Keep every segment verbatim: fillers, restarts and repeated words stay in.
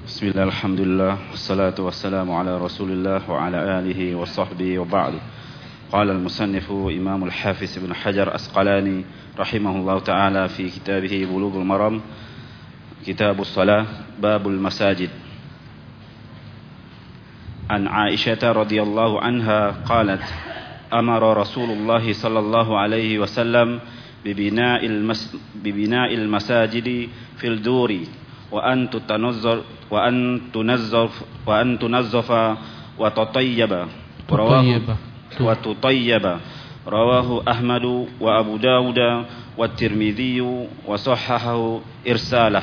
Bismillah, alhamdulillah, wassalatu wassalamu ala rasulillah wa ala alihi wa sahbihi wa ba'du. Qala al-musannifu imam al-hafiz ibn Hajar Asqalani rahimahullah ta'ala fi kitabih Bulughul Maram, kitabus salah, babul masajid. An Aisyah radhiyallahu anha qalat amara Rasulullah sallallahu alaihi wasallam bibina'il mas bibina'il masajidi fil duri wa an tanazzar wa an tunazzaf wa an tunazzafa wa tatayyaba wa tutayyaba rawahu Ahmad wa Abu Dawud wa Tirmidzi wa sahahahu irsalah.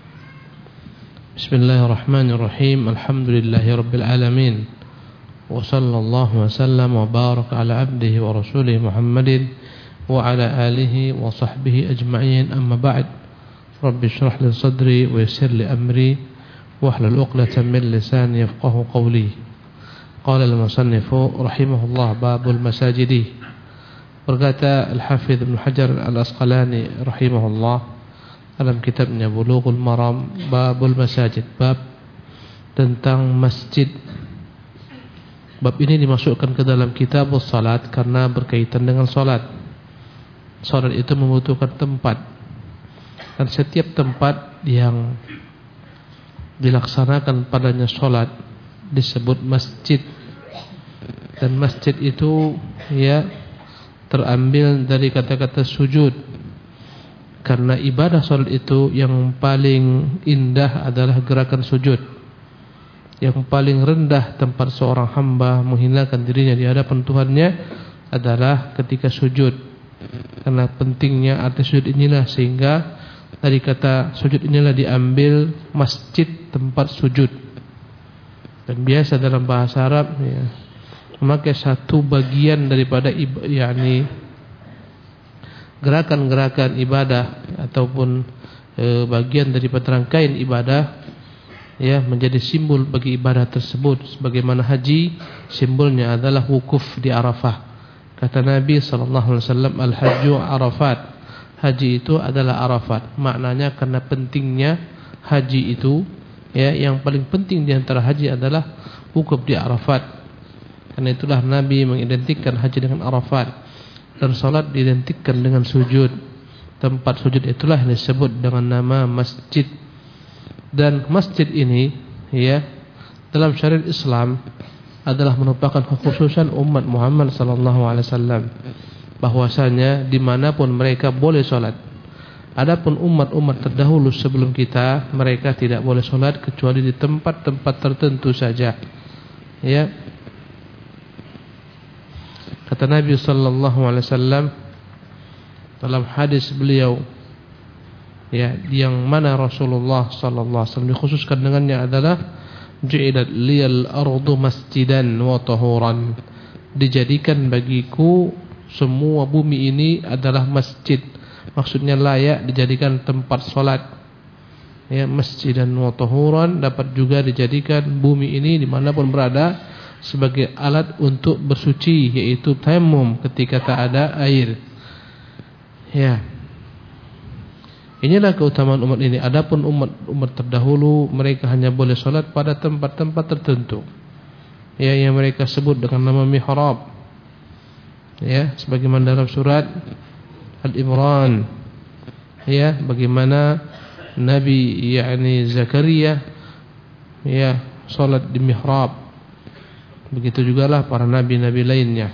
Bismillahirrahmanirrahim. Alhamdulillahirabbil alamin. Wa sallallahu wa sallam wa baraka ala abdihi wa rasulih Muhammadin wa ala alihi wa sahbihi ajma'in. Amma ba'd. Rabbi shrah li sadri wa yassir li amri wahlul 'uqdatam min lisani yafqahu qawli. Qala al-musannifu rahimahullah babul masajidi. Berkata Al-Hafidz Ibnu Hajar Al-Asqalani rahimahullah dalam kitabnya Bulughul Maram, babul masajid, bab tentang masjid. Bab ini dimasukkan ke dalam kitabus salat karena berkaitan dengan salat. Salat itu membutuhkan tempat. Dan setiap tempat yang dilaksanakan padanya sholat disebut masjid. Dan masjid itu ya terambil dari kata-kata sujud. Karena ibadah sholat itu yang paling indah adalah gerakan sujud. Yang paling rendah tempat seorang hamba menghinakan dirinya di hadapan Tuhannya adalah ketika sujud. Karena pentingnya arti sujud inilah sehingga dari kata sujud inilah diambil masjid, tempat sujud. Dan biasa dalam bahasa Arab ya, memakai satu bagian daripada yakni gerakan-gerakan ibadah ataupun e, bagian daripada rangkaian ibadah ya menjadi simbol bagi ibadah tersebut. Sebagaimana haji simbolnya adalah wukuf di Arafah. Kata Nabi sallallahu alaihi wasallam, al-hajju Arafat. Haji itu adalah Arafat. Maknanya karena pentingnya haji itu ya, yang paling penting di antara haji adalah wukuf di Arafat. Karena itulah Nabi mengidentikan haji dengan Arafat. Dan salat diidentikan dengan sujud. Tempat sujud itulah yang disebut dengan nama masjid. Dan masjid ini ya dalam syariat Islam adalah merupakan kekhususan umat Muhammad sallallahu alaihi wasallam. Bahwasanya dimanapun mereka boleh sholat. Adapun umat-umat terdahulu sebelum kita, mereka tidak boleh sholat kecuali di tempat-tempat tertentu saja. Ya. Kata Nabi sallallahu alaihi wasallam dalam hadis beliau, ya, yang mana Rasulullah sallallahu alaihi wasallam dikhususkan dengannya adalah ju'ilat liyal ardu masjidan wa tahuran. Dijadikan bagiku semua bumi ini adalah masjid. Maksudnya layak dijadikan tempat solat. Ya, masjid dan wa tahuran dapat juga dijadikan bumi ini dimanapun berada sebagai alat untuk bersuci, yaitu tayammum ketika tak ada air. Ya. Inilah keutamaan umat ini. Adapun umat-umat terdahulu, mereka hanya boleh solat pada tempat-tempat tertentu. Ya, yang mereka sebut dengan nama mihrab. Ya, sebagaimana dalam surat Al-Imran, ya, bagaimana Nabi yakni Zakaria ya salat di mihrab. Begitu jugalah para nabi-nabi lainnya.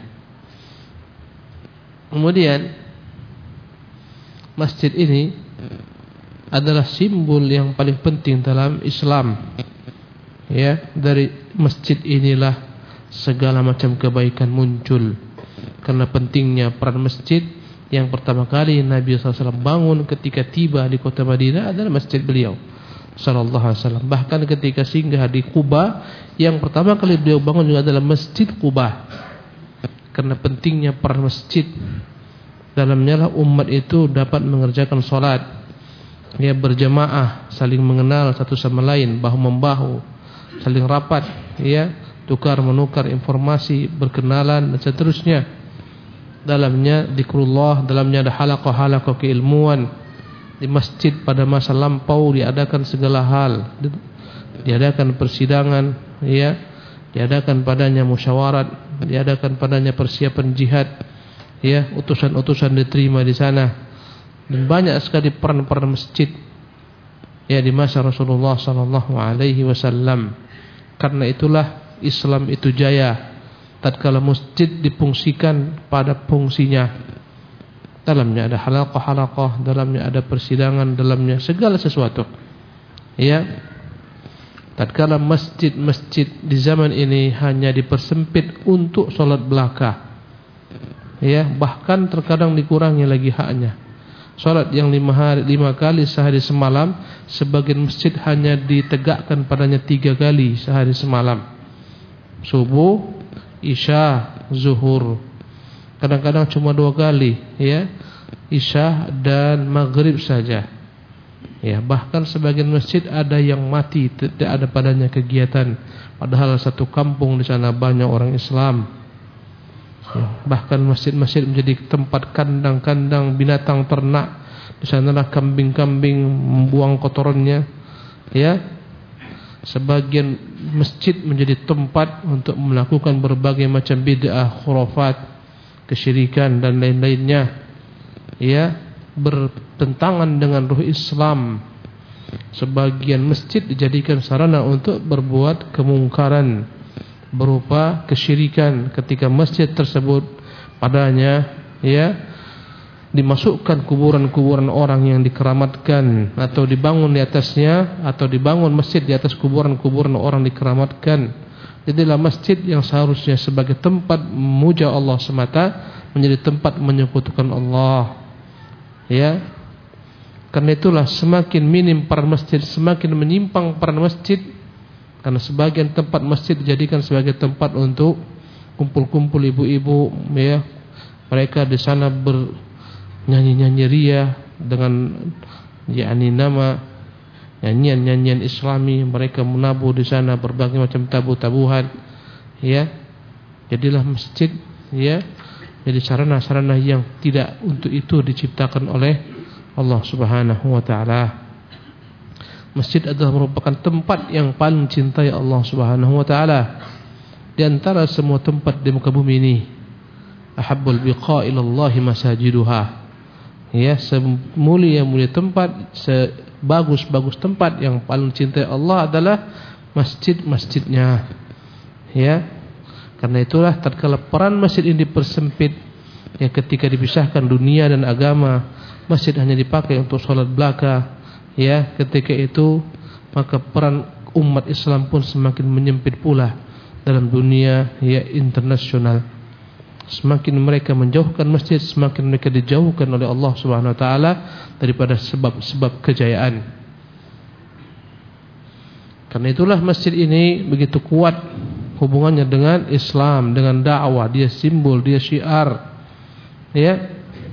Kemudian masjid ini adalah simbol yang paling penting dalam Islam. Ya, dari masjid inilah segala macam kebaikan muncul. Karena pentingnya peran masjid, yang pertama kali Nabi sallallahu alaihi wasallam bangun ketika tiba di kota Madinah adalah masjid beliau sallallahu alaihi wasallam. Bahkan ketika singgah di Quba, yang pertama kali beliau bangun juga adalah Masjid Quba. Karena pentingnya peran masjid. Dalamnya lah umat itu dapat mengerjakan salat, ya, berjamaah, saling mengenal satu sama lain, bahu membahu, saling rapat, ya, tukar menukar informasi, berkenalan dan seterusnya. Dalamnya zikrullah, dalamnya ada halaqah-halaqah keilmuan. Di masjid pada masa lampau diadakan segala hal. diadakan persidangan, ya, diadakan padanya musyawarat, diadakan padanya persiapan jihad, ya, utusan-utusan diterima di sana, dan banyak sekali peran-peran masjid, ya, di masa Rasulullah sallallahu alaihi wasallam. Karena itulah Islam itu jaya tatkala masjid difungsikan pada fungsinya. Dalamnya ada halaqah-halaqah, dalamnya ada persidangan, dalamnya segala sesuatu. Ya. Tatkala masjid-masjid di zaman ini hanya dipersempit untuk salat belaka. Ya, bahkan terkadang dikurangi lagi haknya. Salat yang lima hari lima kali sehari semalam, sebagian masjid hanya ditegakkan padanya tiga kali sehari semalam. Subuh, isya, zuhur. Kadang-kadang cuma dua kali, ya, isya dan maghrib saja. Ya, bahkan sebagian masjid ada yang mati, tidak ada padanya kegiatan. Padahal satu kampung di sana banyak orang Islam. Ya, bahkan masjid-masjid menjadi tempat kandang-kandang binatang ternak. Di sanalah kambing-kambing membuang kotorannya. Ya, sebagian masjid menjadi tempat untuk melakukan berbagai macam bid'ah, khurafat, kesyirikan dan lain-lainnya, ya, bertentangan dengan ruh Islam. Sebagian masjid dijadikan sarana untuk berbuat kemungkaran berupa kesyirikan ketika masjid tersebut padanya, ya, dimasukkan kuburan-kuburan orang yang dikeramatkan, atau dibangun di atasnya, atau dibangun masjid di atas kuburan-kuburan orang dikeramatkan. Jadilah masjid yang seharusnya sebagai tempat memuja Allah semata menjadi tempat menyekutukan Allah. Ya. Karena itulah semakin minim peran masjid, semakin menyimpang peran masjid, karena sebagian tempat masjid dijadikan sebagai tempat untuk kumpul-kumpul ibu-ibu, ya. Mereka di sana bernyanyi-nyanyi ria dengan yakni nama nyanyian-nyanyian Islami. Mereka menabuh di sana berbagai macam tabuh-tabuhan, ya. Jadilah masjid, ya, jadi sarana-sarana yang tidak untuk itu diciptakan oleh Allah Subhanahu wa taala. Masjid adalah merupakan tempat yang paling cintai Allah Subhanahu wa taala di antara semua tempat di muka bumi ini. Ahabbul biqa ila Allah masajiduha. Ya, semulia-mulia tempat, sebagus-bagus tempat yang paling cintai Allah adalah masjid-masjidnya. Ya. Karena itulah tatkala peran masjid ini dipersempit, ya, ketika dipisahkan dunia dan agama, masjid hanya dipakai untuk salat belaka, ya, ketika itu maka peran umat Islam pun semakin menyempit pula dalam dunia, ya, internasional. Semakin mereka menjauhkan masjid, semakin mereka dijauhkan oleh Allah Subhanahu wa taala daripada sebab-sebab kejayaan. Karena itulah masjid ini begitu kuat hubungannya dengan Islam, dengan dakwah, dia simbol, dia syiar. Ya.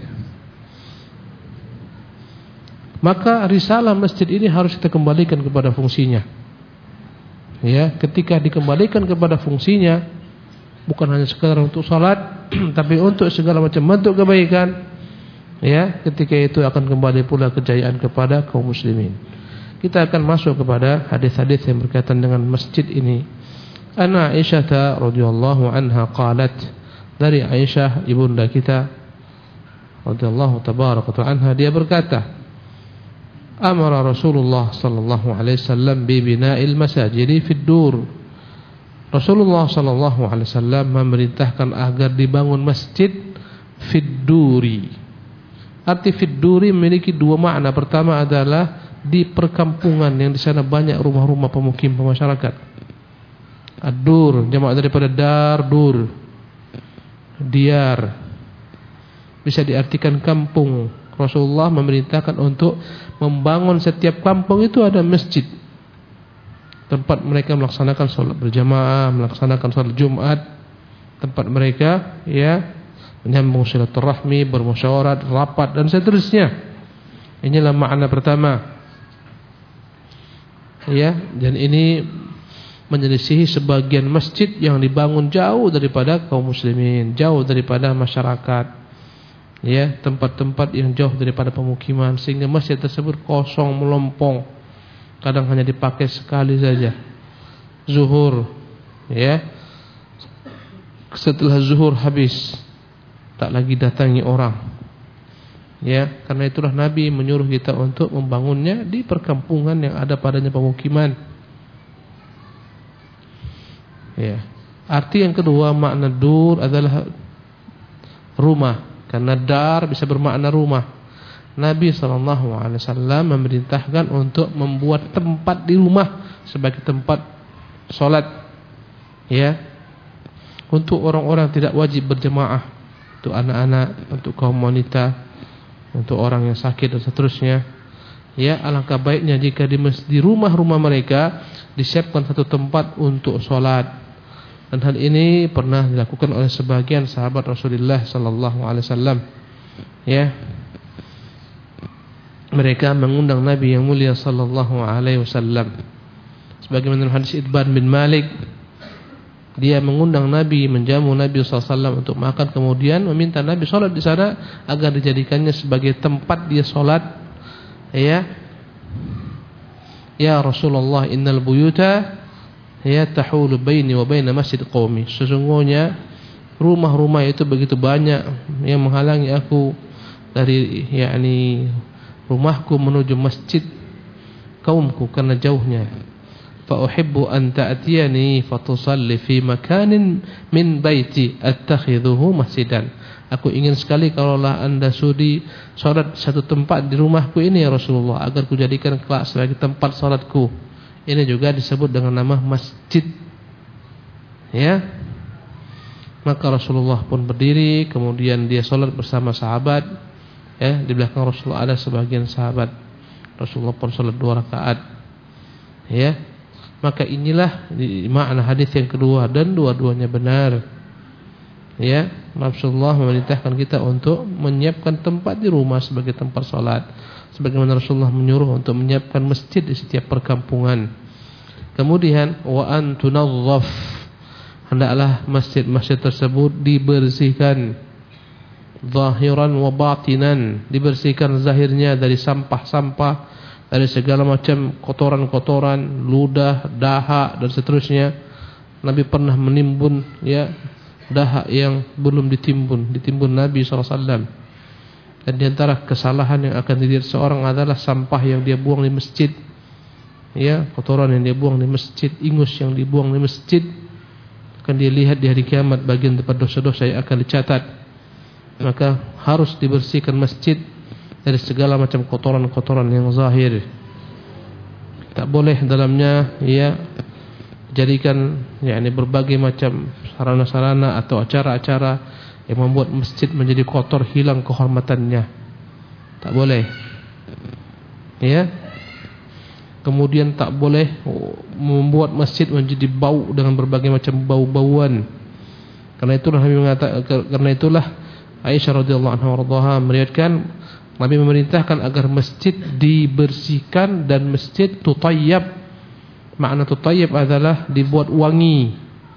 Maka risalah masjid ini harus kita kembalikan kepada fungsinya. Ya, ketika dikembalikan kepada fungsinya, bukan hanya sekadar untuk salat, tapi untuk segala macam bentuk kebaikan, ya, ketika itu akan kembali pula kejayaan kepada kaum muslimin. Kita akan masuk kepada hadis-hadis yang berkaitan dengan masjid ini. Ana Aisyah radhiyallahu anha qalat, dari Aisyah ibunda kita radhiyallahu tabaraka anha, dia berkata, amara Rasulullah sallallahu alaihi wasallam bi bina'il masajidi fid dur. Rasulullah sallallahu alaihi wasallam memerintahkan agar dibangun masjid fid duri. Arti fid duri memiliki dua makna. Pertama adalah di perkampungan yang di sana banyak rumah-rumah pemukim masyarakat. Ad-dur jamak daripada dar, dur, diar, bisa diartikan kampung. Rasulullah memerintahkan untuk membangun setiap kampung itu ada masjid, tempat mereka melaksanakan sholat berjamaah, melaksanakan sholat Jumat, tempat mereka, ya, menyambung silaturahmi, bermusyawarat, rapat, dan seterusnya. Inilah makna pertama. Ya, dan ini menyelisihi sebagian masjid yang dibangun jauh daripada kaum muslimin, jauh daripada masyarakat, ya, tempat-tempat yang jauh daripada pemukiman, sehingga masjid tersebut kosong, melompong, kadang hanya dipakai sekali saja. Zuhur, ya. Setelah zuhur habis, tak lagi datangi orang. Ya, karena itulah Nabi menyuruh kita untuk membangunnya di perkampungan yang ada padanya pemukiman. Ya. Arti yang kedua, makna dur adalah rumah, karena dar bisa bermakna rumah. Nabi sallallahu alaihi wasallam memerintahkan untuk membuat tempat di rumah sebagai tempat solat, ya, untuk orang-orang tidak wajib berjemaah, untuk anak-anak, untuk kaum wanita, untuk orang yang sakit dan seterusnya. Ya, alangkah baiknya jika di di rumah-rumah mereka disiapkan satu tempat untuk solat. Dan hal ini pernah dilakukan oleh sebagian sahabat Rasulullah sallallahu alaihi wasallam. Ya. Mereka mengundang Nabi yang mulia sallallahu alaihi wasallam. Sebagaimana hadis Itban bin Malik, dia mengundang Nabi, menjamu Nabi sallallahu alaihi wasallam untuk makan, kemudian meminta Nabi salat di sana agar dijadikannya sebagai tempat dia salat. Ya. Ya Rasulullah, innal buyuta ya tahulu baini wa baina masjid qaumi. Sesungguhnya rumah-rumah itu begitu banyak yang menghalangi aku dari yakni rumahku menuju masjid kaumku karena jauhnya. Fa uhibbu an ta'tiyani fatusalli fi makanin min baiti attakhidhuhu masjidan. Aku ingin sekali kalaulah Anda sudi salat satu tempat di rumahku ini ya Rasulullah, agar kujadikan kelak sebagai tempat salatku. Ini juga disebut dengan nama masjid. Ya. Maka Rasulullah pun berdiri, kemudian dia salat bersama sahabat. Ya, di belakang Rasulullah ada sebagian sahabat. Rasulullah pun salat dua rakaat. Ya. Maka inilah makna hadis yang kedua, dan dua-duanya benar. Ya, Rasulullah memerintahkan kita untuk menyiapkan tempat di rumah sebagai tempat salat, sebagaimana Rasulullah menyuruh untuk menyiapkan masjid di setiap perkampungan. Kemudian wa an tunazzaf, hendaklah masjid-masjid tersebut dibersihkan zahiran wa batinan, dibersihkan zahirnya dari sampah-sampah, dari segala macam kotoran-kotoran, ludah, dahak dan seterusnya. Nabi pernah menimbun ya dahak yang belum ditimbun, ditimbun Nabi sallallahu alaihi wasallam. Dan di antara kesalahan yang akan dilihat seorang adalah sampah yang dia buang di masjid. Ya, kotoran yang dia buang di masjid, ingus yang dibuang di masjid, akan dia lihat di hari kiamat bagian tempat dosa-dosa yang akan dicatat. Maka harus dibersihkan masjid dari segala macam kotoran-kotoran yang zahir. Tak boleh dalamnya ya jadikan yakni berbagai macam sarana-sarana atau acara-acara yang membuat masjid menjadi kotor, hilang kehormatannya. Tak boleh. Ya. Kemudian tak boleh membuat masjid menjadi bau dengan berbagai macam bau-bauan. Karena itulah Nabi mengatakan, karena itulah Aisyah radhiyallahu anha radhaha meriwayatkan Nabi memerintahkan agar masjid dibersihkan dan masjid tutayyab. Makna tutayyab adalah dibuat wangi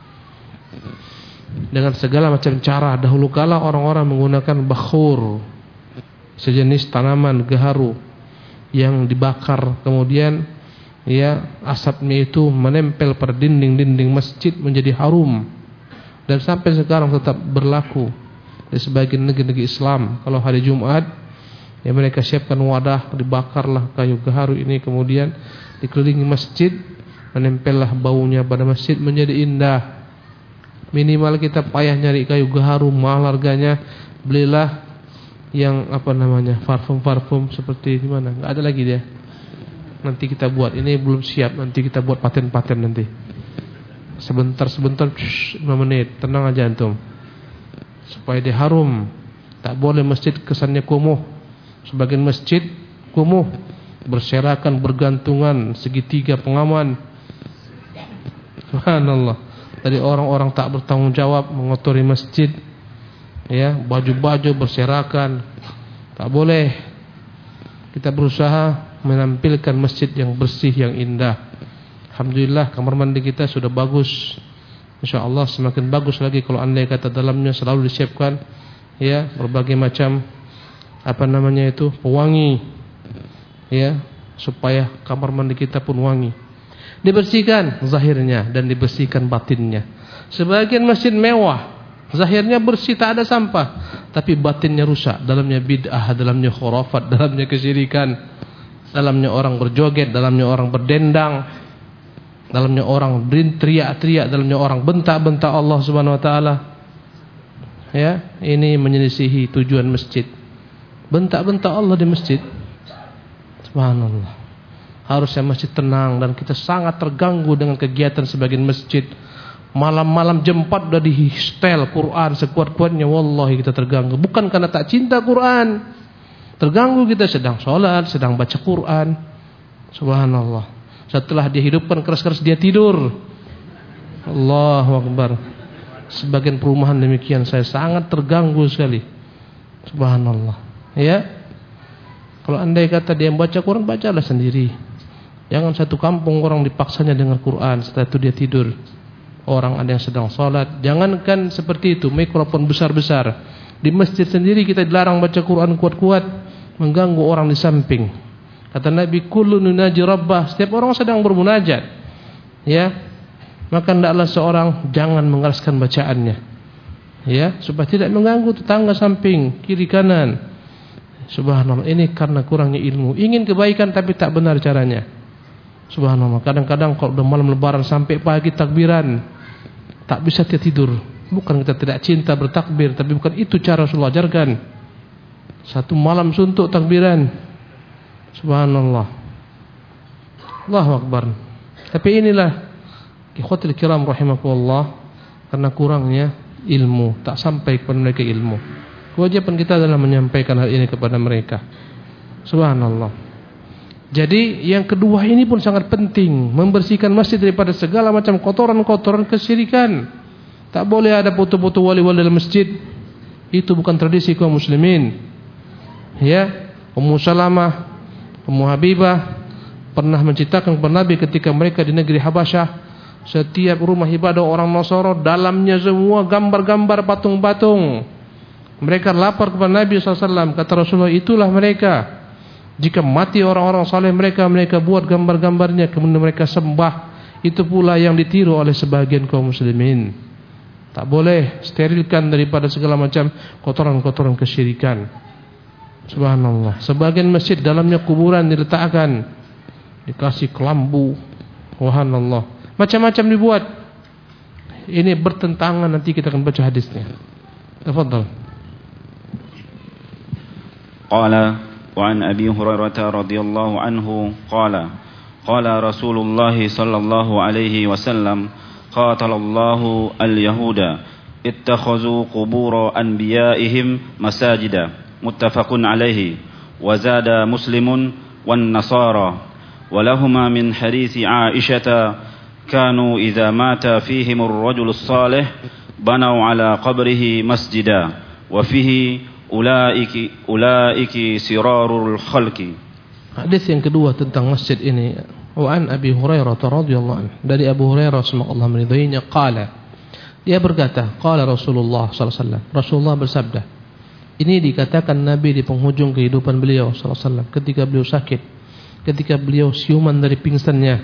dengan segala macam cara. Dahulu kala orang-orang menggunakan bakhur, sejenis tanaman gaharu yang dibakar, kemudian ya asapnya itu menempel pada dinding-dinding masjid menjadi harum, dan sampai sekarang tetap berlaku di sebagian negeri-negeri Islam. Kalau hari Jumat ya mereka siapkan wadah, dibakarlah kayu gaharu ini, kemudian dikelilingi masjid, menempellah baunya pada masjid menjadi indah. Minimal kita payah nyari kayu gaharu, mahal harganya, belilah yang apa namanya parfum-parfum seperti di mana, nggak ada lagi dia. Nanti kita buat, ini belum siap, nanti kita buat paten-paten nanti. Sebentar-sebentar, lima menit, tenang aja antum, supaya dia harum. Tak boleh masjid kesannya kumuh. Sebagian masjid kumuh, berserakan, bergantungan, segitiga pengaman. Subhanallah. Dari orang-orang tak bertanggung jawab mengotori masjid. Ya, baju-baju berserakan. Tak boleh. Kita berusaha menampilkan masjid yang bersih, yang indah. Alhamdulillah kamar mandi kita sudah bagus. InsyaAllah semakin bagus lagi kalau andai kata dalamnya selalu disiapkan ya berbagai macam apa namanya itu pewangi, ya supaya kamar mandi kita pun wangi. Dibersihkan zahirnya dan dibersihkan batinnya. Sebagian masjid mewah, zahirnya bersih, tak ada sampah, tapi batinnya rusak. Dalamnya bid'ah, dalamnya khurafat, dalamnya kesyirikan, dalamnya orang berjoget, dalamnya orang berdendang, dalamnya orang teriak-teriak, dalamnya orang bentak-bentak Allah Subhanahu wa taala. Ya, ini menyelisihi tujuan masjid. Bentak-bentak Allah di masjid. Subhanallah. Harusnya masjid tenang, dan kita sangat terganggu dengan kegiatan sebagian masjid. Malam-malam jam empat udah disetel Quran sekuat-kuatnya. Wallahi kita terganggu. Bukan karena tak cinta Quran. Terganggu kita sedang sholat, sedang baca Quran. Subhanallah. Setelah dia hidupkan keras-keras dia tidur. Allahu Akbar. Sebagian perumahan demikian, saya sangat terganggu sekali. Subhanallah. Ya. Kalau andai kata dia membaca Quran, bacalah sendiri. Jangan satu kampung orang dipaksanya dengan Quran, setelah itu dia tidur. Orang ada yang sedang sholat. Jangankan seperti itu, mikrofon besar-besar. Di masjid sendiri kita dilarang baca Quran kuat-kuat, mengganggu orang di samping. Kata Nabi, kullu nunaji rabbah, setiap orang sedang bermunajat. Ya. Maka hendaklah seorang jangan mengeraskan bacaannya. Ya, supaya tidak mengganggu tetangga samping, kiri kanan. Subhanallah, ini karena kurangnya ilmu. Ingin kebaikan tapi tak benar caranya. Subhanallah, kadang-kadang kalau udah malam lebaran sampai pagi takbiran, tak bisa dia tidur. Bukan kita tidak cinta bertakbir, tapi bukan itu cara Rasulullah ajarkan. Satu malam suntuk takbiran. Subhanallah. Allahu Akbar. Tapi inilah ikhwatul kiram rahimakumullah, karena kurangnya ilmu, tak sampai kepada mereka ilmu. Kewajiban kita adalah menyampaikan hal ini kepada mereka. Subhanallah. Jadi yang kedua ini pun sangat penting, membersihkan masjid daripada segala macam kotoran-kotoran kesyirikan. Tak boleh ada foto-foto wali-wali dalam masjid. Itu bukan tradisi kaum muslimin. Ya, Ummu Salamah, Ummu Habibah pernah menceritakan kepada Nabi ketika mereka di negeri Habasyah, setiap rumah ibadah orang Nasara dalamnya semua gambar-gambar patung-patung. Mereka lapor kepada Nabi sallallahu alaihi wasallam, kata Rasulullah, itulah mereka. Jika mati orang-orang saleh mereka, mereka buat gambar-gambarnya, kemudian mereka sembah. Itu pula yang ditiru oleh sebagian kaum muslimin. Tak boleh, sterilkan daripada segala macam kotoran-kotoran kesyirikan. Subhanallah. Sebagian masjid dalamnya kuburan diletakkan, dikasih kelambu. Subhanallah. Macam-macam dibuat. Ini bertentangan, nanti kita akan baca hadisnya. Tafadhal. Qala وعن أبي هريرة رضي الله عنه قال قال رسول الله صلى الله عليه وسلم قاتل الله اليهود اتخذوا قبور أنبيائهم مساجدا متفق عليه وزاد مسلم والنصارى ولهما من حديث عائشة كانوا إذا مات فيهم الرجل الصالح بنوا على قبره مسجدا وفيه Ulaiki ulaiki sirarul khalqi. Hadis yang kedua tentang masjid ini, wa an Abi Hurairah radhiyallahu anhu, dari Abu Hurairah semoga Allah meridainya, qala, dia berkata, qala Rasulullah sallallahu alaihi wasallam, Rasulullah bersabda. Ini dikatakan Nabi di penghujung kehidupan beliau sallallahu alaihi wasallam, ketika beliau sakit, ketika beliau siuman dari pingsannya.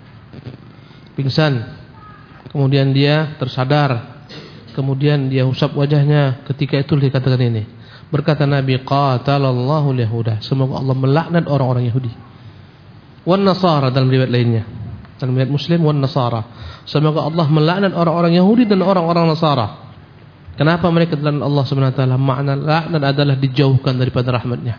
Pingsan. Kemudian dia tersadar. Kemudian dia usap wajahnya, ketika itu dikatakan ini. Berkata Nabi, qatalallahu al-yahuda, semoga Allah melaknat orang-orang Yahudi. Wan Nasara dalam riwayat lainnya. Dalam riwayat Muslim, wan Nasara, semoga Allah melaknat orang-orang Yahudi dan orang-orang Nasara. Kenapa mereka dilaknat Allah Subhanahu wa taala? Makna laknat adalah dijauhkan daripada rahmatnya.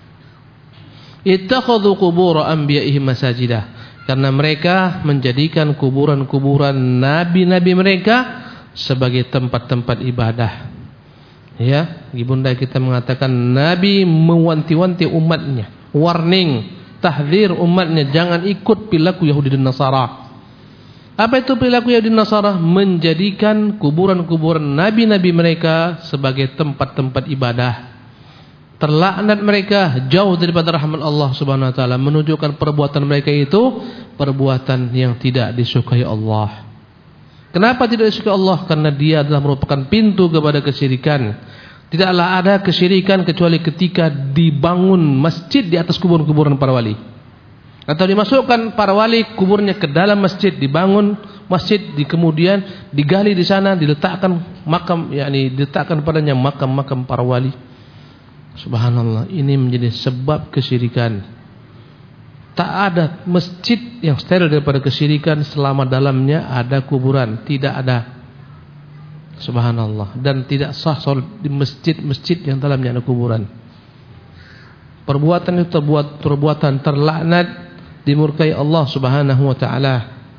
Ittakhadhu qubur anbiya'ihim masajida, karena mereka menjadikan kuburan-kuburan nabi-nabi mereka sebagai tempat-tempat ibadah. Ya, ibunda kita mengatakan Nabi mewanti-wanti umatnya, warning, tahdzir umatnya jangan ikut perilaku Yahudi dan Nasara. Apa itu perilaku Yahudi dan Nasara? Menjadikan kuburan-kuburan nabi-nabi mereka sebagai tempat-tempat ibadah. Terlaknat mereka, jauh daripada rahmat Allah Subhanahu wa taala, menunjukkan perbuatan mereka itu perbuatan yang tidak disukai Allah. Kenapa tidak disukai Allah? Karena dia adalah merupakan pintu kepada kesyirikan. Tidaklah ada kesyirikan kecuali ketika dibangun masjid di atas kuburan-kuburan para wali. Atau dimasukkan para wali kuburnya ke dalam masjid, dibangun masjid, di kemudian digali di sana, diletakkan makam, yakni diletakkan padanya makam-makam para wali. Subhanallah, ini menjadi sebab kesyirikan. Tak ada masjid yang steril daripada kesyirikan selama dalamnya ada kuburan, tidak ada. Subhanallah, dan tidak sah salat di masjid-masjid yang dalamnya ada kuburan. Perbuatan itu terbuat perbuatan terlaknat, dimurkai Allah Subhanahu wa taala.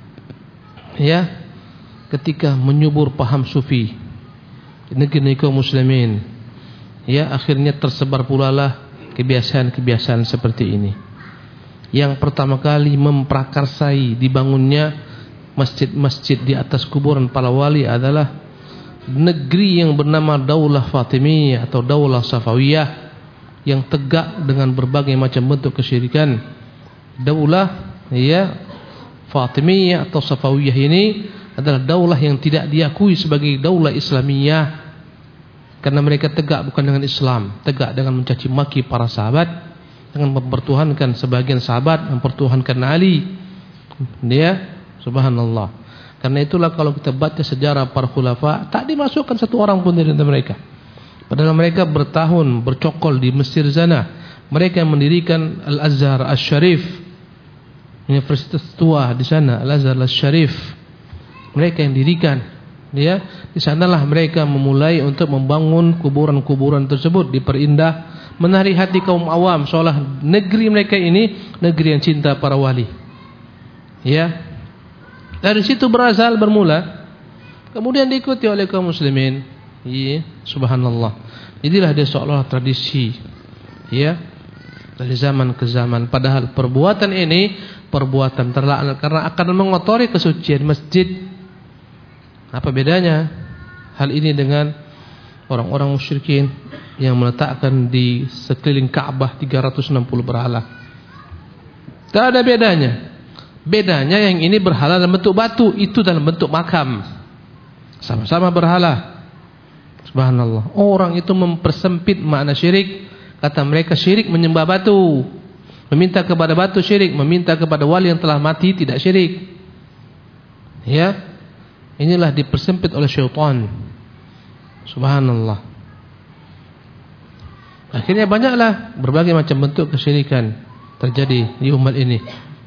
Ya, ketika menyubur paham sufi di negeri kaum muslimin, ya akhirnya tersebar pula lah kebiasaan-kebiasaan seperti ini. Yang pertama kali memprakarsai dibangunnya masjid-masjid di atas kuburan para wali adalah negeri yang bernama Daulah Fatimiyah atau Daulah Safawiyah, yang tegak dengan berbagai macam bentuk kesyirikan. Daulah ya Fatimiyah atau Safawiyah ini adalah daulah yang tidak diakui sebagai daulah Islamiyah, karena mereka tegak bukan dengan Islam, tegak dengan mencaci maki para sahabat, dengan mempertuhankan sebagian sahabat, mempertuhankan Ali. Ya, subhanallah. Karena itulah kalau kita baca sejarah para khulafa, tak dimasukkan satu orang pun dari mereka. Padahal mereka bertahun bercokol di Mesir sana. Mereka yang mendirikan Al-Azhar Al-Sharif, universitas tua di sana, Al-Azhar Al-Sharif. Mereka yang dirikan, ya. Di sanalah mereka memulai untuk membangun kuburan-kuburan tersebut, diperindah, menarik hati kaum awam seolah negeri mereka ini negeri yang cinta para wali. Ya. Dari situ berasal bermula, kemudian diikuti oleh kaum muslimin. Ya, subhanallah. Inilah dia seolah tradisi, ya, dari zaman ke zaman. Padahal perbuatan ini perbuatan terlaknat karena akan mengotori kesucian masjid. Apa bedanya hal ini dengan orang-orang musyrikin yang meletakkan di sekeliling Ka'bah tiga ratus enam puluh berhala? Tak ada bedanya. Bedanya yang ini berhala dalam bentuk batu, itu dalam bentuk makam. Sama-sama berhala. Subhanallah. Orang itu mempersempit makna syirik. Kata mereka syirik menyembah batu, meminta kepada batu syirik, meminta kepada wali yang telah mati tidak syirik. Ya, inilah dipersempit oleh syaitan. Subhanallah. Akhirnya banyaklah berbagai macam bentuk kesyirikan terjadi di umat ini.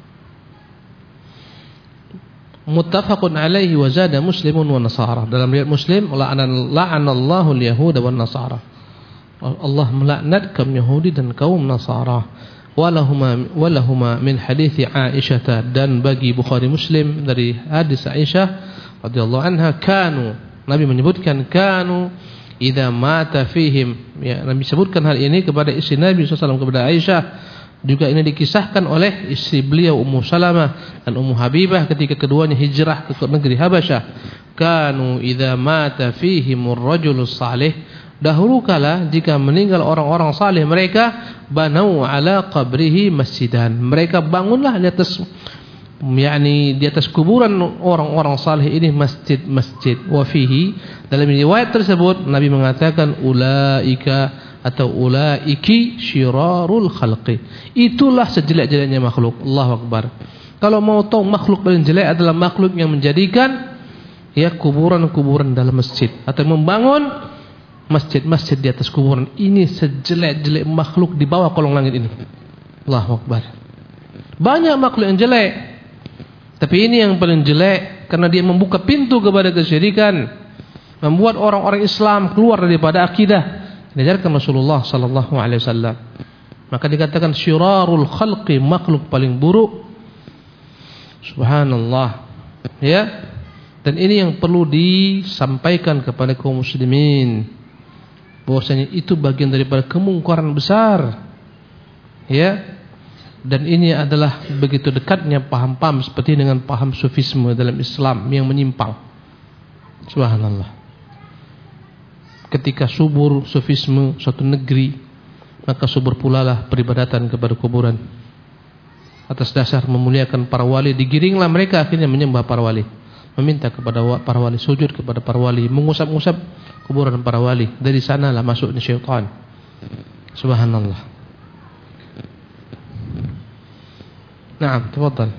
Muttafaqun alaihi wa zada muslimun wa nasara. Dalam riwayat Muslim, la'anallahu al-yahuda wan nasara. Allah melaknat kaum Yahudi dan kaum Nasara. Walahuma walahuma min hadits Aisyah, dan bagi Bukhari Muslim dari hadis Aisyah radhiyallahu anha, kanu, Nabi menyebutkan kanu idza mata fihim, ya, Nabi sebutkan hal ini kepada istri Nabi sallallahu alaihi wasallam, kepada Aisyah. Juga ini dikisahkan oleh istri beliau Ummu Salamah dan Ummu Habibah ketika keduanya hijrah ke negeri Habasyah. Kanu idza mata fihimur rajulus salih, dahulu kala jika meninggal orang-orang saleh mereka, banau ala qabrihi masjidan, mereka bangunlah di atas, yakni di atas kuburan orang-orang saleh ini masjid-masjid. Wa fihi, dalam riwayat tersebut Nabi mengatakan ulaika atau ulaiki syirarul khalqi, itulah sejelek-jeleknya makhluk. Allahu Akbar. Kalau mau tahu makhluk paling jelek adalah makhluk yang menjadikan ya kuburan-kuburan dalam masjid atau membangun masjid-masjid di atas kuburan. Ini sejelek-jelek makhluk di bawah kolong langit ini. Allahu Akbar. Banyak makhluk yang jelek, tapi ini yang paling jelek karena dia membuka pintu kepada kesyirikan, membuat orang-orang Islam keluar daripada akidah diajarkan Rasulullah sallallahu alaihi wasallam. Maka dikatakan syirarul khalqi, makhluk paling buruk. Subhanallah. Ya. Dan ini yang perlu disampaikan kepada kaum muslimin, bahwasanya itu bagian daripada kemungkaran besar. Ya. Dan ini adalah begitu dekatnya paham-paham seperti dengan paham sufisme dalam Islam yang menyimpang. Subhanallah. Ketika subur sufisme suatu negeri, maka subur pula lah peribadatan kepada kuburan. Atas dasar memuliakan para wali, digiringlah mereka akhirnya menyembah para wali, meminta kepada para wali, sujud kepada para wali, mengusap-ngusap kuburan para wali. Dari sanalah masuknya syaitan. Subhanallah. Naam, tafadhal.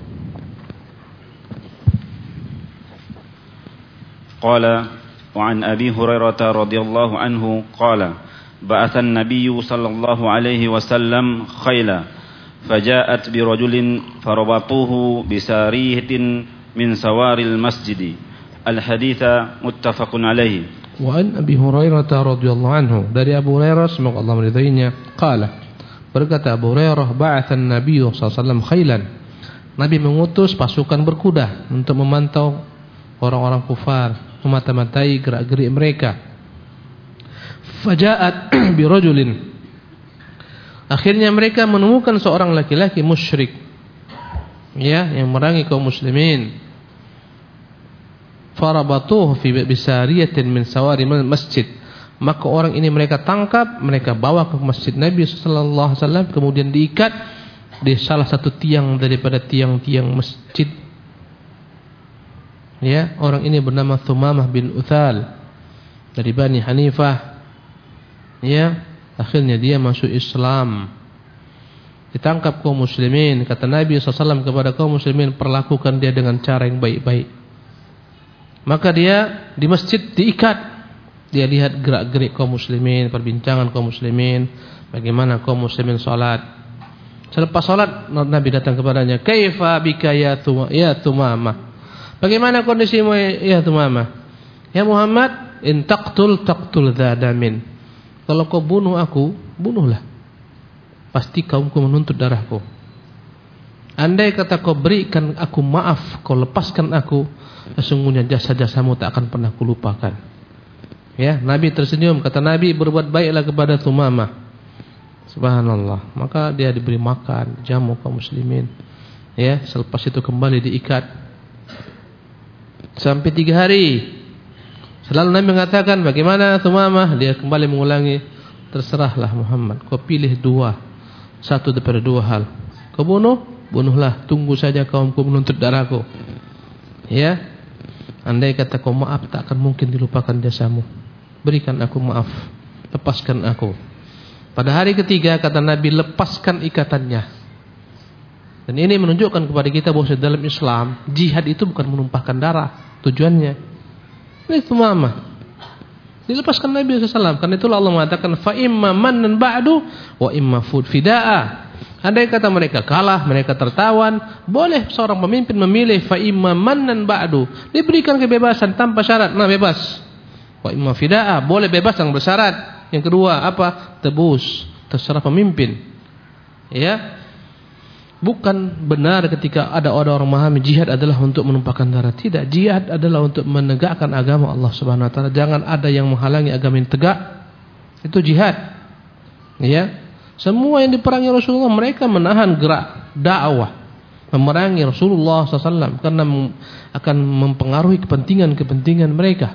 Qala wa an Abi Hurairah radhiyallahu anhu qala ba'atha an-nabiy sallallahu alaihi wasallam khayla faja'at bi rajulin farabatuhu bi sarihatin min sawaril masjid. Al-haditha muttafaqun alaihi. Wa an Abi Hurairah radhiyallahu anhu, dari Abu Hurairah semoga Allah meridainya, qala, berkata Abu Hurairah, ba'atha an-nabiy sallallahu alaihi wasallam khaylan, Nabi mengutus pasukan berkuda untuk memantau orang-orang kufar, memata-matai gerak-gerik mereka. Faja'at birajulin, akhirnya mereka menemukan seorang laki-laki musyrik, ya, yang merangi kaum muslimin. Farabatuhu fi bisariyatin min sawari masjid, maka orang ini mereka tangkap, mereka bawa ke masjid Nabi sallallahu alaihi wasallam, kemudian diikat di salah satu tiang daripada tiang-tiang masjid. Ya, orang ini bernama Thumamah bin Uthal dari Bani Hanifah. Ya, akhirnya dia masuk Islam. Ditangkap kaum muslimin, kata Nabi sallallahu alaihi wasallam kepada kaum muslimin, perlakukan dia dengan cara yang baik-baik. Maka dia di masjid diikat. Dia lihat gerak-gerik kaum muslimin, perbincangan kaum muslimin, bagaimana kaum muslimin salat. Selepas salat Nabi datang kepadanya, "Kaifa bika ya Thumamah? Ya Thumamah. Bagaimana kondisimu ya Thumamah?" "Ya Muhammad, in taqtul taqtul dzadamin." Kalau kau bunuh aku, bunuhlah. Pasti kaumku menuntut darahku. Andai kata kau berikan aku maaf, kau lepaskan aku, sesungguhnya jasa-jasamu tak akan pernah kulupakan. Ya, Nabi tersenyum, kata Nabi, berbuat baiklah kepada Thumamah. Subhanallah. Maka dia diberi makan, jamu kaum muslimin. Ya, selepas itu kembali diikat sampai tiga hari. Selalu Nabi mengatakan, bagaimana Thumamah? Dia kembali mengulangi, terserahlah Muhammad, kau pilih dua, satu daripada dua hal. Kau bunuh, bunuhlah, tunggu saja kaumku menuntut darahku. Ya, andai kata kau maaf, tak akan mungkin dilupakan jasamu. Berikan aku maaf, lepaskan aku. Pada hari ketiga kata Nabi, lepaskan ikatannya. Dan ini menunjukkan kepada kita bahwa dalam Islam jihad itu bukan menumpahkan darah tujuannya. Ini Thumamah dilepaskan Nabi sallallahu alaihi wasallam. Karena itulah Allah mengatakan, fa imma mannan ba'du wa imma fidaa. Andai kata mereka kalah, mereka tertawan, boleh seorang pemimpin memilih fa imma mannan ba'du, diberikan kebebasan tanpa syarat, nah bebas. Wa imma fidaa, boleh bebas yang bersyarat. Yang kedua apa? Tebus, terserah pemimpin. Ya. Bukan benar ketika ada orang memahami jihad adalah untuk menumpahkan darah. Tidak, jihad adalah untuk menegakkan agama Allah Subhanahu wa taala. Jangan ada yang menghalangi agama yang tegak. Itu jihad. Ya. Semua yang diperangi Rasulullah, mereka menahan gerak dakwah, memerangi Rasulullah sallallahu alaihi wasallam karena akan mempengaruhi kepentingan-kepentingan mereka.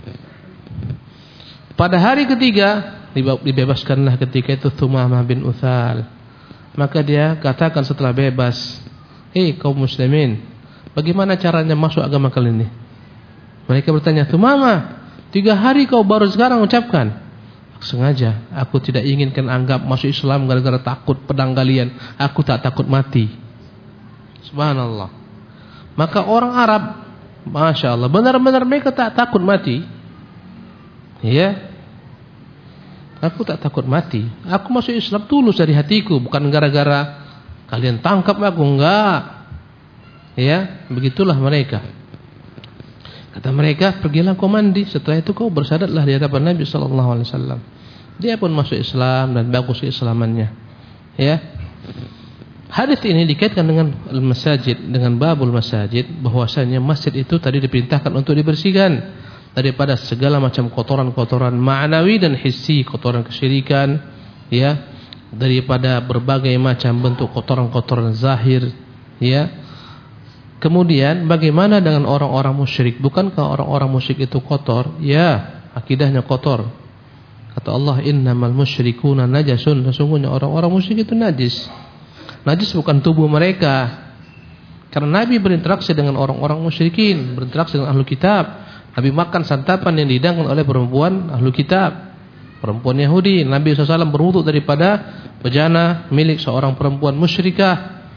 Pada hari ketiga dibebaskanlah ketika itu Thumamah bin Uthal. Maka dia katakan setelah bebas, "Hei kaum muslimin, bagaimana caranya masuk agama kalian ini?" Mereka bertanya, "Thumamah, tiga hari kau baru sekarang ucapkan." "Sengaja, aku tidak inginkan anggap masuk Islam gara-gara takut pedang kalian. Aku tak takut mati." Subhanallah. Maka orang Arab, Masya Allah, benar-benar mereka tak takut mati. Ya, aku tak takut mati. Aku masuk Islam tulus dari hatiku, bukan gara-gara kalian tangkap aku, enggak. Ya, begitulah mereka. Kata mereka, pergilah kau mandi, setelah itu kau bersyahadatlah di hadapan Nabi sallallahu alaihi wasallam. Dia pun masuk Islam dan bagus keislamannya. Ya. Hadis ini dikaitkan dengan al-masajid, dengan babul masajid, bahwasanya masjid itu tadi diperintahkan untuk dibersihkan daripada segala macam kotoran-kotoran ma'nawi dan hissi, kotoran kesyirikan, ya, daripada berbagai macam bentuk kotoran-kotoran zahir, ya. Kemudian bagaimana dengan orang-orang musyrik? Bukankah orang-orang musyrik itu kotor? Ya, akidahnya kotor. Kata Allah, innamal musyrikuna najasun, sesungguhnya orang-orang musyrik itu najis. Najis bukan tubuh mereka. Karena Nabi berinteraksi dengan orang-orang musyrikin, berinteraksi dengan ahlu kitab. Nabi makan santapan yang dihidangkan oleh perempuan ahlu kitab, perempuan Yahudi. Nabi sallallahu alaihi wasallam berwudu daripada bejana milik seorang perempuan musyrikah.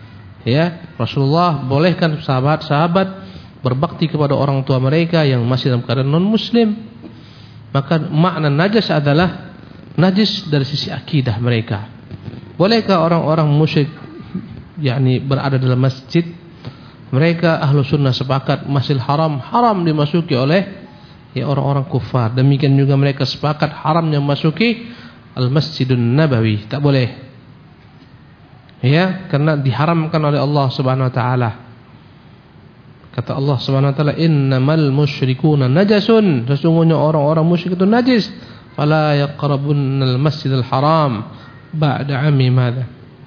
Ya, Rasulullah bolehkan sahabat-sahabat berbakti kepada orang tua mereka yang masih dalam keadaan non-muslim. Maka makna najis adalah najis dari sisi akidah mereka. Bolehkah orang-orang musyrik yakni berada dalam masjid? Mereka ahlu sunnah sepakat Masjidil Haram haram dimasuki oleh ya orang-orang kufar. Demikian juga mereka sepakat haramnya memasuki Al-Masjidun Nabawi, tak boleh. Ya, karena diharamkan oleh Allah Subhanahu wa taala. Kata Allah Subhanahu wa taala, "Innamal musyrikuuna najasun." Sesungguhnya orang-orang musyrik itu najis. Fala yaqrabunnal Masjidil Haram ba'da 'ami madza.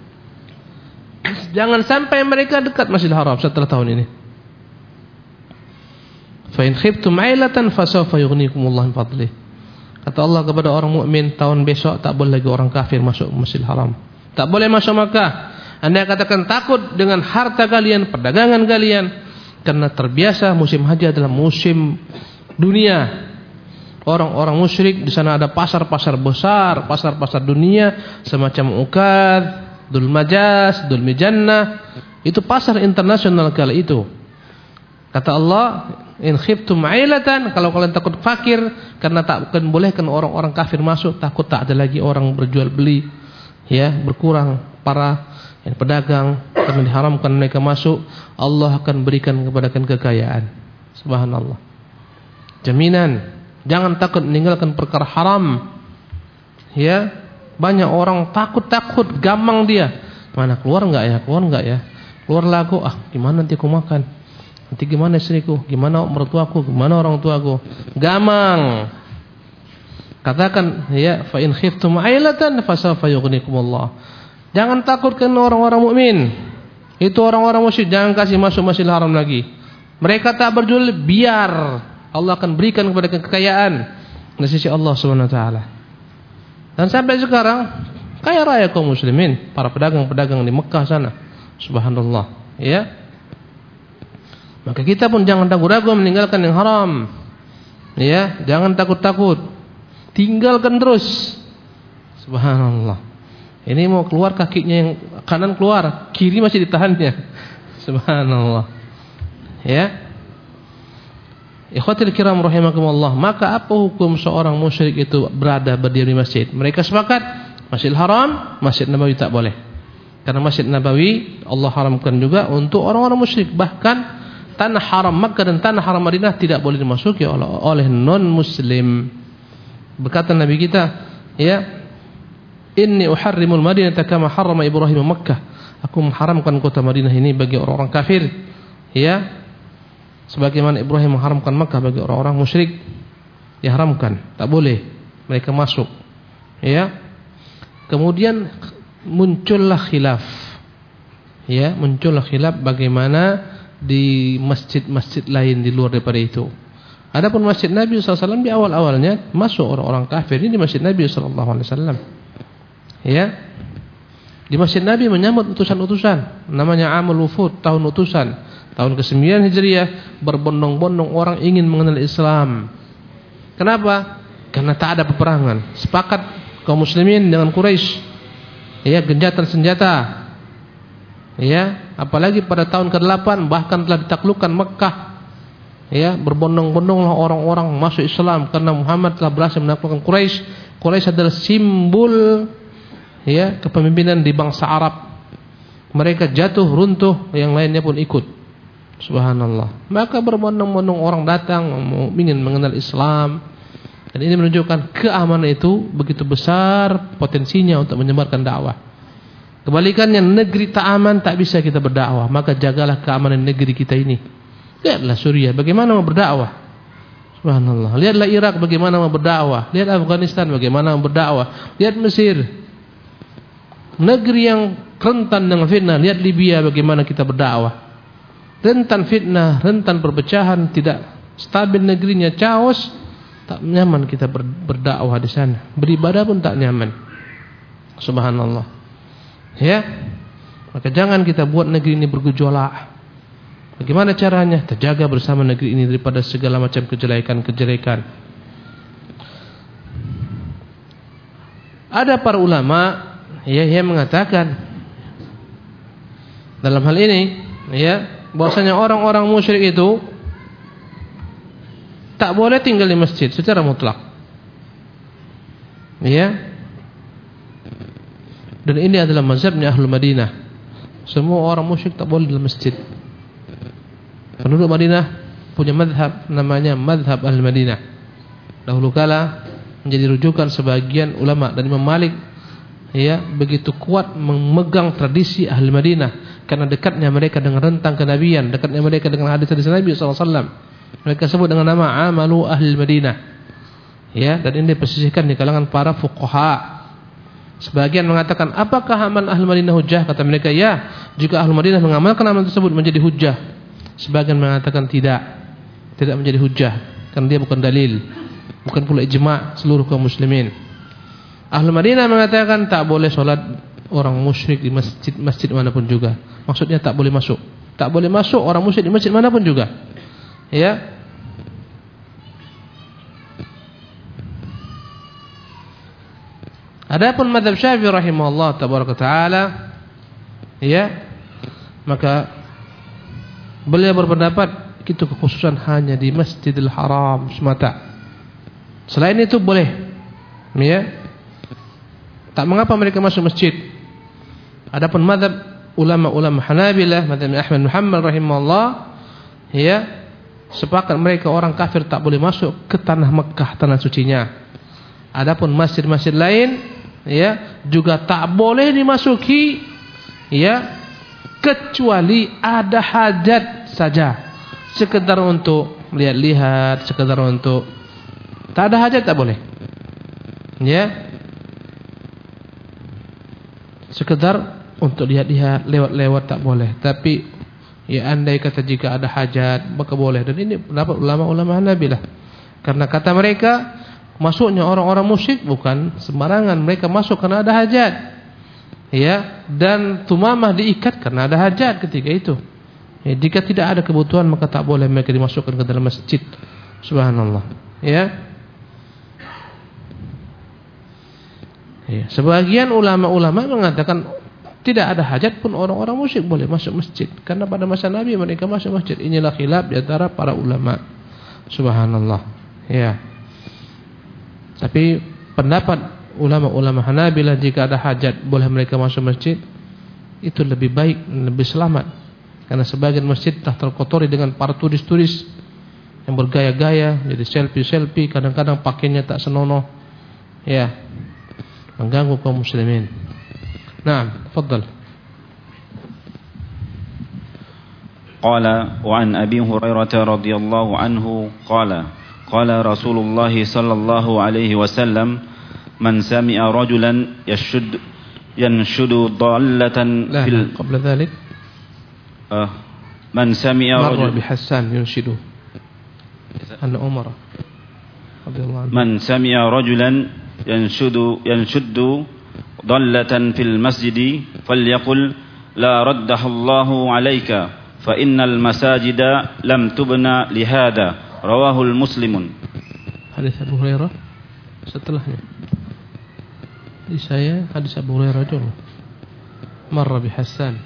Jangan sampai mereka dekat Masjidil Haram setelah tahun ini. Fa in khiftum 'ailatan fasawfa yughnikumullahu min fadlih. Kata Allah kepada orang mukmin, tahun besok tak boleh lagi orang kafir masuk Masjidil Haram. Tak boleh masuk Makkah. Anda katakan takut dengan harta kalian, perdagangan kalian, karena terbiasa musim haji adalah musim dunia. Orang-orang musyrik di sana ada pasar-pasar besar, pasar-pasar dunia semacam Ukad, Dul Majas, Dul Mijannah. Itu pasar internasional kala itu. Kata Allah, in khiftum 'ailatan, kalau kalian takut fakir karena tak akan bolehkan orang-orang kafir masuk, takut tak ada lagi orang berjual beli, ya, berkurang para yang pedagang karena diharamkan mereka masuk, Allah akan berikan kepada kalian kekayaan. Subhanallah. Jaminan. Jangan takut meninggalkan perkara haram. Ya, banyak orang takut-takut, gamang dia. Mana keluar enggak ya? Keluar enggak ya? Keluar lagu, ah gimana nanti aku makan? Nanti gimana istriku? Gimana mertuaku? Gimana orang tuaku? Gamang. Katakan ya, fa in khiftum 'ailatan fasawfa yughnikumullah. Jangan takutkan orang-orang mukmin. Itu orang-orang musyrik jangan kasih masuk Masjidil Haram lagi. Mereka tak berjual, biar Allah akan berikan kepada kekayaan dari sisi Allah Subhanahu wa taala. Dan sampai sekarang kaya raya kaum muslimin, para pedagang-pedagang di Mekah sana. Subhanallah, ya. Maka kita pun jangan ragu-ragu meninggalkan yang haram. Ya, jangan takut-takut. Tinggalkan terus. Subhanallah. Ini mau keluar kakinya yang kanan keluar, kiri masih ditahannya. Subhanallah. Ya. Ikhwatul kiram rahimakumullah, maka apa hukum seorang musyrik itu berada berdiri di masjid? Mereka sepakat Masjidil Haram, Masjid Nabawi tak boleh. Karena Masjid Nabawi Allah haramkan juga untuk orang-orang musyrik. Bahkan tanah haram Makkah dan tanah haram Madinah tidak boleh dimasuki oleh, oleh non-muslim. Berkata Nabi kita, ya, inni uharrimul Madinata kama harrama Ibrahim Makkah. Aku mengharamkan kota Madinah ini bagi orang-orang kafir, ya, sebagaimana Ibrahim mengharamkan Makkah bagi orang-orang musyrik. Diharamkan, tak boleh mereka masuk. Ya. Kemudian muncullah khilaf. Ya, muncullah khilaf bagaimana di masjid-masjid lain di luar daripada itu. Adapun Masjid Nabi sallallahu alaihi wasallam di awal-awalnya masuk orang-orang kafir ini di Masjid Nabi sallallahu alaihi wasallam. Ya. Di Masjid Nabi menyambut utusan-utusan, namanya Amul Wufud, tahun utusan. Tahun kesembilan Hijriah, berbondong-bondong orang ingin mengenal Islam. Kenapa? Karena tak ada peperangan. Sepakat kaum muslimin dengan Quraisy. Ya, gencatan senjata. Ya, apalagi pada tahun kedelapan bahkan telah ditaklukkan Mekah. Ya, berbondong-bondonglah orang-orang masuk Islam karena Muhammad telah berhasil menaklukkan Quraisy. Quraisy adalah simbol, ya, kepemimpinan di bangsa Arab. Mereka jatuh runtuh, yang lainnya pun ikut. Subhanallah. Maka berbondong-bondong orang datang ingin mengenal Islam. Dan ini menunjukkan keamanan itu begitu besar potensinya untuk menyebarkan dakwah. Kebalikannya, negeri tak aman tak bisa kita berdakwah. Maka jagalah keamanan negeri kita ini. Lihatlah Suriah bagaimana mau berdakwah. Subhanallah. Lihatlah Irak bagaimana mau berdakwah. Lihat Afghanistan bagaimana mau berdakwah. Lihat Mesir, negeri yang rentan dengan fitnah. Lihat Libya bagaimana kita berdakwah. Rentan fitnah, rentan perpecahan, tidak stabil negerinya, chaos, tak nyaman kita berdakwah di sana. Beribadah pun tak nyaman. Subhanallah. Ya. Maka jangan kita buat negeri ini bergejolak. Bagaimana caranya? Terjaga bersama negeri ini daripada segala macam kejelekan-kejelekan. Ada para ulama ya yang mengatakan, dalam hal ini, ya, bahwasanya orang-orang musyrik itu tak boleh tinggal di masjid secara mutlak. Ya. Dan ini adalah mazhabnya Ahlul Madinah. Semua orang musyrik tak boleh dalam masjid. Penduduk Madinah punya mazhab namanya mazhab Ahlul Madinah. Dahulu kala menjadi rujukan sebagian ulama dan Imam Malik, ya, begitu kuat memegang tradisi Ahlul Madinah karena dekatnya mereka dengan rentang kenabian, dekatnya mereka dengan hadis-hadis Nabi sallallahu alaihi wasallam. Mereka sebut dengan nama amalu Ahlul Madinah. Ya, dan ini dipersisihkan di kalangan para fuqaha. Sebagian mengatakan, apakah amal Ahlul Madinah hujjah? Kata mereka, ya, jika Ahlul Madinah mengamalkan amal tersebut menjadi hujjah. Sebagian mengatakan tidak, tidak menjadi hujjah, karena dia bukan dalil, bukan pula ijma' seluruh kaum muslimin. Ahlul Madinah mengatakan tak boleh solat orang musyrik di masjid masjid manapun juga. Maksudnya tak boleh masuk, tak boleh masuk orang musyrik di masjid manapun juga. Ya. Adapun mazhab Syafi'i rahimahullah tabaraka taala, ya, maka beliau berpendapat itu kekhususan hanya di Masjidil Haram semata. Selain itu boleh, ya. Tak mengapa mereka masuk masjid. Adapun mazhab ulama-ulama Hanabilah, mazhab Ahmad bin Hanbal rahimahullah, ya, sepakat mereka orang kafir tak boleh masuk ke tanah Mekah, tanah sucinya. Adapun masjid-masjid lain, ya, juga tak boleh dimasuki, ya, kecuali ada hajat saja, sekedar untuk lihat-lihat, sekedar untuk, tak ada hajat tak boleh, ya, sekedar untuk lihat-lihat, lewat-lewat tak boleh. Tapi ya, andai kata jika ada hajat maka boleh. Dan ini pendapat ulama-ulama Hanabilah, karena kata mereka masuknya orang-orang musyrik bukan sembarangan, mereka masuk karena ada hajat, ya, dan tumamah diikat karena ada hajat ketika itu. Ya, jika tidak ada kebutuhan maka tak boleh mereka dimasukkan ke dalam masjid. Subhanallah, ya. Ya, sebagian ulama-ulama mengatakan tidak ada hajat pun orang-orang musyrik boleh masuk masjid, karena pada masa Nabi mereka masuk masjid. Inilah khilaf di antara para ulama. Subhanallah, ya. Tapi pendapat ulama-ulama Hanabilah, jika ada hajat boleh mereka masuk masjid, itu lebih baik, lebih selamat. Karena sebagian masjid telah terkotori dengan para turis-turis yang bergaya-gaya, jadi selfie-selfie, kadang-kadang pakainya tak senonoh, ya, mengganggu kaum muslimin. Naam, tafadhal. Qala wa an Abi Hurairah radhiyallahu anhu qala قال رسول الله صلى الله عليه وسلم من سمع رجلا يشد ينشد ضالة لا, في لا قبل ذلك آه من سمع مر رجل بحسان ينشد أن عمر رضي الله عنه من سمع رجلا ينشد ينشد ضالة في المسجد فليقل لا ردها الله عليك فإن المساجد لم تبنى لهذا. Rawahul Muslimun. Hadis Abu Hurairah setelahnya. Di saya hadis Abu Hurairah dulu. Marra bi Hassan.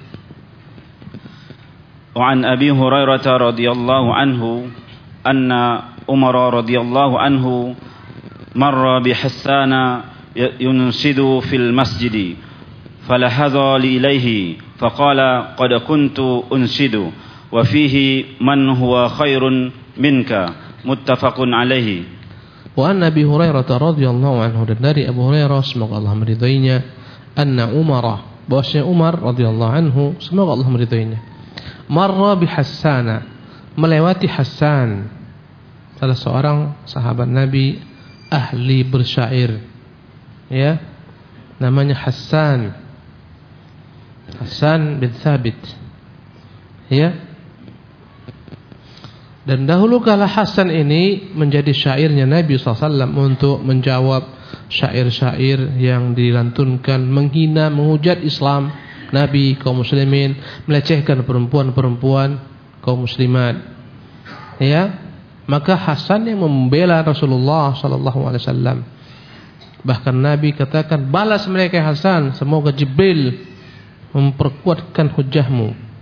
Wa an Abi Hurairah radhiyallahu anhu anna Umar radhiyallahu anhu marra bi Hassan yunsidu fil masjid falahadha li ilayhi faqala qad kuntu unsidu wa fihi man huwa khairun minka muttafaqun alaihi. Wa an Abi Hurairah radhiyallahu anhu, dan dari Abu Hurairah semoga Allah meridainya, anna Umar, bahwasanya Umar radhiyallahu anhu semoga Allah meridainya, marra bi Hassan, melewati Hassan, salah seorang sahabat Nabi ahli bersyair, ya, namanya Hassan Hassan bin Thabit, ya. Dan dahulu kala Hasan ini menjadi syairnya Nabi sallallahu alaihi wasallam untuk menjawab syair-syair yang dilantunkan menghina, menghujat Islam, Nabi, kaum muslimin, melecehkan perempuan-perempuan kaum muslimat. Ya, maka Hasan yang membela Rasulullah sallallahu alaihi wasallam. Bahkan Nabi katakan, balas mereka Hasan, semoga Jibril memperkuatkan hujahmu.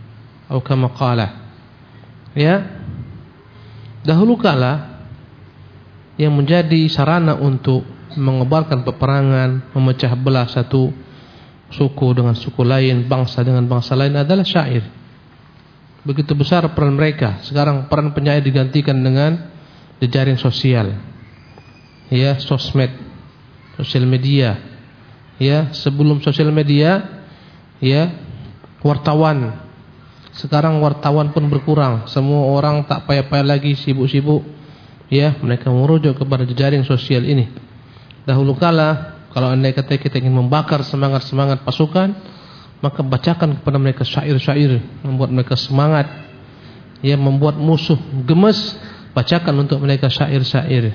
atau kama qala. Ya. Dahulu kala yang menjadi sarana untuk mengobarkan peperangan, memecah belah satu suku dengan suku lain, bangsa dengan bangsa lain adalah syair. Begitu besar peran mereka. Sekarang peran penyair digantikan dengan jejaring sosial. Ya, sosmed, sosial media. Ya, sebelum sosial media, ya, wartawan. Sekarang wartawan pun berkurang. Semua orang tak payah-payah lagi sibuk-sibuk. Ya, mereka merujuk kepada jejaring sosial ini. Dahulu kala, kalau andai kata kita ingin membakar semangat-semangat pasukan, maka bacakan kepada mereka syair-syair, membuat mereka semangat. Ya, membuat musuh gemes, bacakan untuk mereka syair-syair.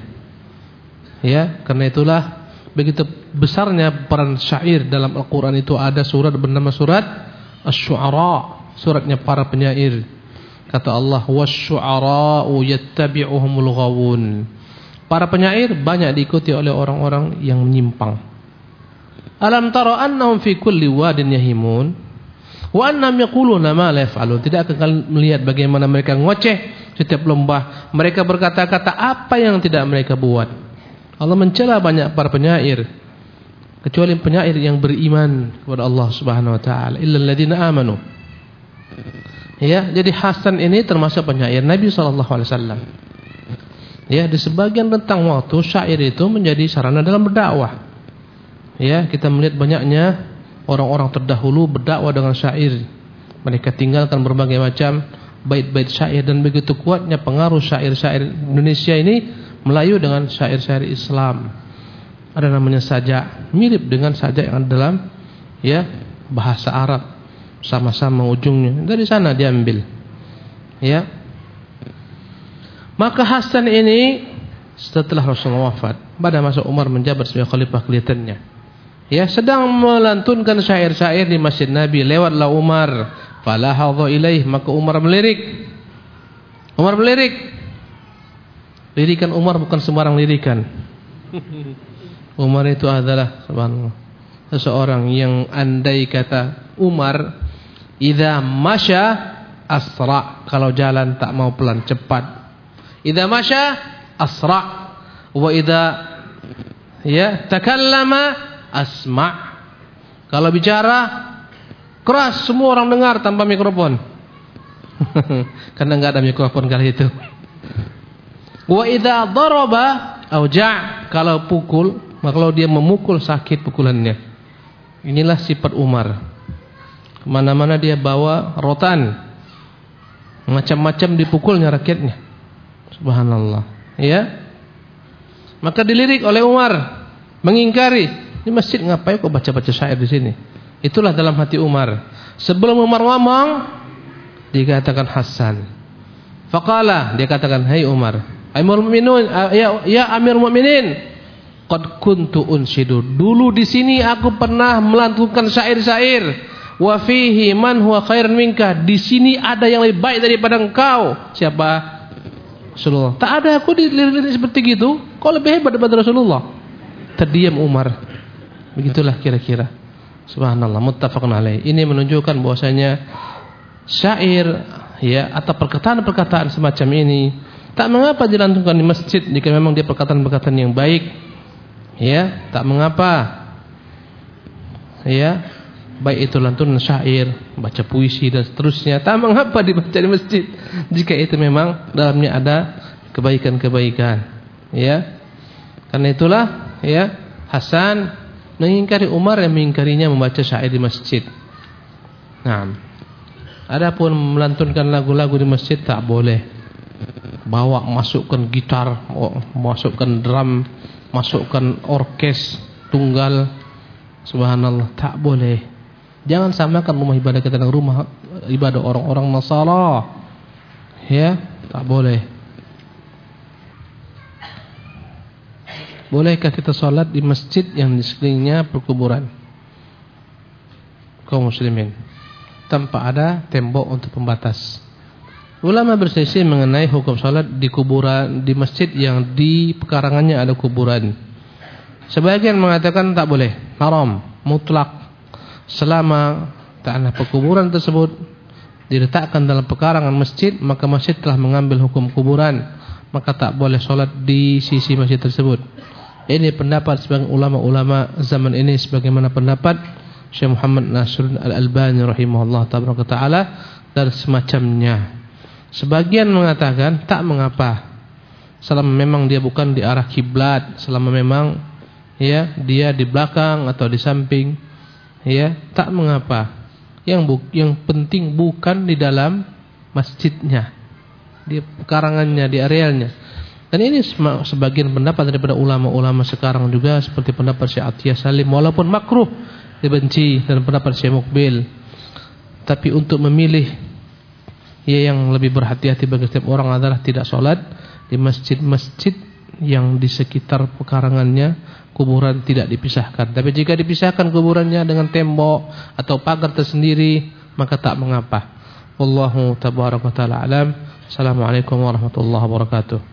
Ya, karena itulah begitu besarnya peran syair dalam Al-Quran itu. Ada surat bernama surat Asy-Syu'ara, suratnya para penyair. Kata Allah, wasy-syu'ara'u yattabi'uhumul ghawun. Para penyair banyak diikuti oleh orang-orang yang menyimpang. Alam tara annahum fi kulli wadin yahimun wa annahum yaquluna ma la yaf'alun. Tidak akan melihat bagaimana mereka ngoceh setiap lembah. Mereka berkata-kata apa yang tidak mereka buat. Allah mencela banyak para penyair, kecuali penyair yang beriman kepada Allah Subhanahu wa taala, illal ladzina amanu. Ya, jadi Hasan ini termasuk penyair Nabi sallallahu alaihi wasallam. Ya, di sebagian rentang waktu syair itu menjadi sarana dalam berdakwah. Ya, kita melihat banyaknya orang-orang terdahulu berdakwah dengan syair. Mereka tinggalkan berbagai macam bait-bait syair, dan begitu kuatnya pengaruh syair-syair Indonesia ini Melayu dengan syair-syair Islam. Ada namanya sajak, mirip dengan sajak yang dalam ya bahasa Arab, sama-sama ujungnya dari sana diambil. Ya. Maka Hasan ini setelah Rasulullah wafat, pada masa Umar menjabat sebagai khalifah kelihatannya, ya, sedang melantunkan syair-syair di Masjid Nabi. Lewatlah Umar, falahadha ilaih, maka Umar melirik. Umar melirik. Lirikan Umar bukan sembarang lirikan. Umar itu adalah subhanallah, seseorang yang andai kata Umar idza masya asra, kalau jalan tak mau pelan, cepat. Idza masya asra wa idza ya takallama asma'. Kalau bicara keras, semua orang dengar tanpa mikrofon. Karena enggak ada mikrofon kali itu. Wa idza daraba auja', kalau pukul, maka kalau dia memukul sakit pukulannya. Inilah sifat Umar. Kemana-mana dia bawa rotan, macam-macam dipukulnya rakyatnya. Subhanallah. Ya. Maka dilirik oleh Umar, mengingkari, di masjid ngapain kok baca-baca syair di sini? Itulah dalam hati Umar. Sebelum Umar ngomong, dikatakan Hasan. Faqala, dia katakan, "Hai Umar, Amirul Mukminin, ya, ya Amirul Mukminin, qad kuntu unshidu. Dulu di sini aku pernah melantunkan syair-syair. Wa fihi man huwa khairun minka. Di sini ada yang lebih baik daripada engkau." Siapa? Rasulullah. Tak ada aku dilirik seperti gitu. Kau lebih hebat daripada Rasulullah. Terdiam Umar. Begitulah kira-kira. Subhanallah, muttafaqun alaih. Ini menunjukkan bahwasanya syair ya atau perkataan-perkataan semacam ini tak mengapa dilantunkan di masjid jika memang dia perkataan-perkataan yang baik. Ya, tak mengapa. Ya, baik itu lantunan syair, baca puisi dan seterusnya, tak mengapa dibaca di masjid jika itu memang dalamnya ada kebaikan-kebaikan. Ya. Karena itulah ya Hasan mengingkari Umar yang mengingkarinya membaca syair di masjid. Nah, adapun melantunkan lagu-lagu di masjid tak boleh. Bawa, masukkan gitar, masukkan drum, masukkan orkes tunggal. Subhanallah, tak boleh. Jangan samakan rumah ibadah kita dengan rumah ibadah orang-orang Nasara. Ya, tak boleh. Bolehkah kita sholat di masjid yang di sekelilingnya perkuburan kaum muslimin tanpa ada tembok untuk pembatas? Ulama berselisih mengenai hukum sholat di kuburan, di masjid yang di pekarangannya ada kuburan. Sebagian mengatakan tak boleh, haram, mutlak, selama tanah perkuburan tersebut diletakkan dalam pekarangan masjid, maka masjid telah mengambil hukum kuburan, maka tak boleh sholat di sisi masjid tersebut. Ini pendapat sebagian ulama-ulama zaman ini, sebagaimana pendapat Syekh Muhammad Nasiruddin Al-Albani rahimahullah ta'ala dan semacamnya. Sebagian mengatakan tak mengapa, selama memang dia bukan di arah kiblat, selama memang ya dia di belakang atau di samping, ya tak mengapa. Yang bu, yang penting bukan di dalam masjidnya, di pekarangannya, di arealnya. Dan ini sebagian pendapat daripada ulama-ulama sekarang juga, seperti pendapat Syekh Atiyah Salim, walaupun makruh dibenci, dan pendapat Syekh Mukbil. Tapi untuk memilih, ya yang lebih berhati-hati bagi setiap orang adalah tidak sholat di masjid-masjid yang di sekitar pekarangannya kuburan tidak dipisahkan. Tapi jika dipisahkan kuburannya dengan tembok atau pagar tersendiri, maka tak mengapa. Wallahu tabaraka wa ta'ala alam. Assalamualaikum warahmatullahi wabarakatuh.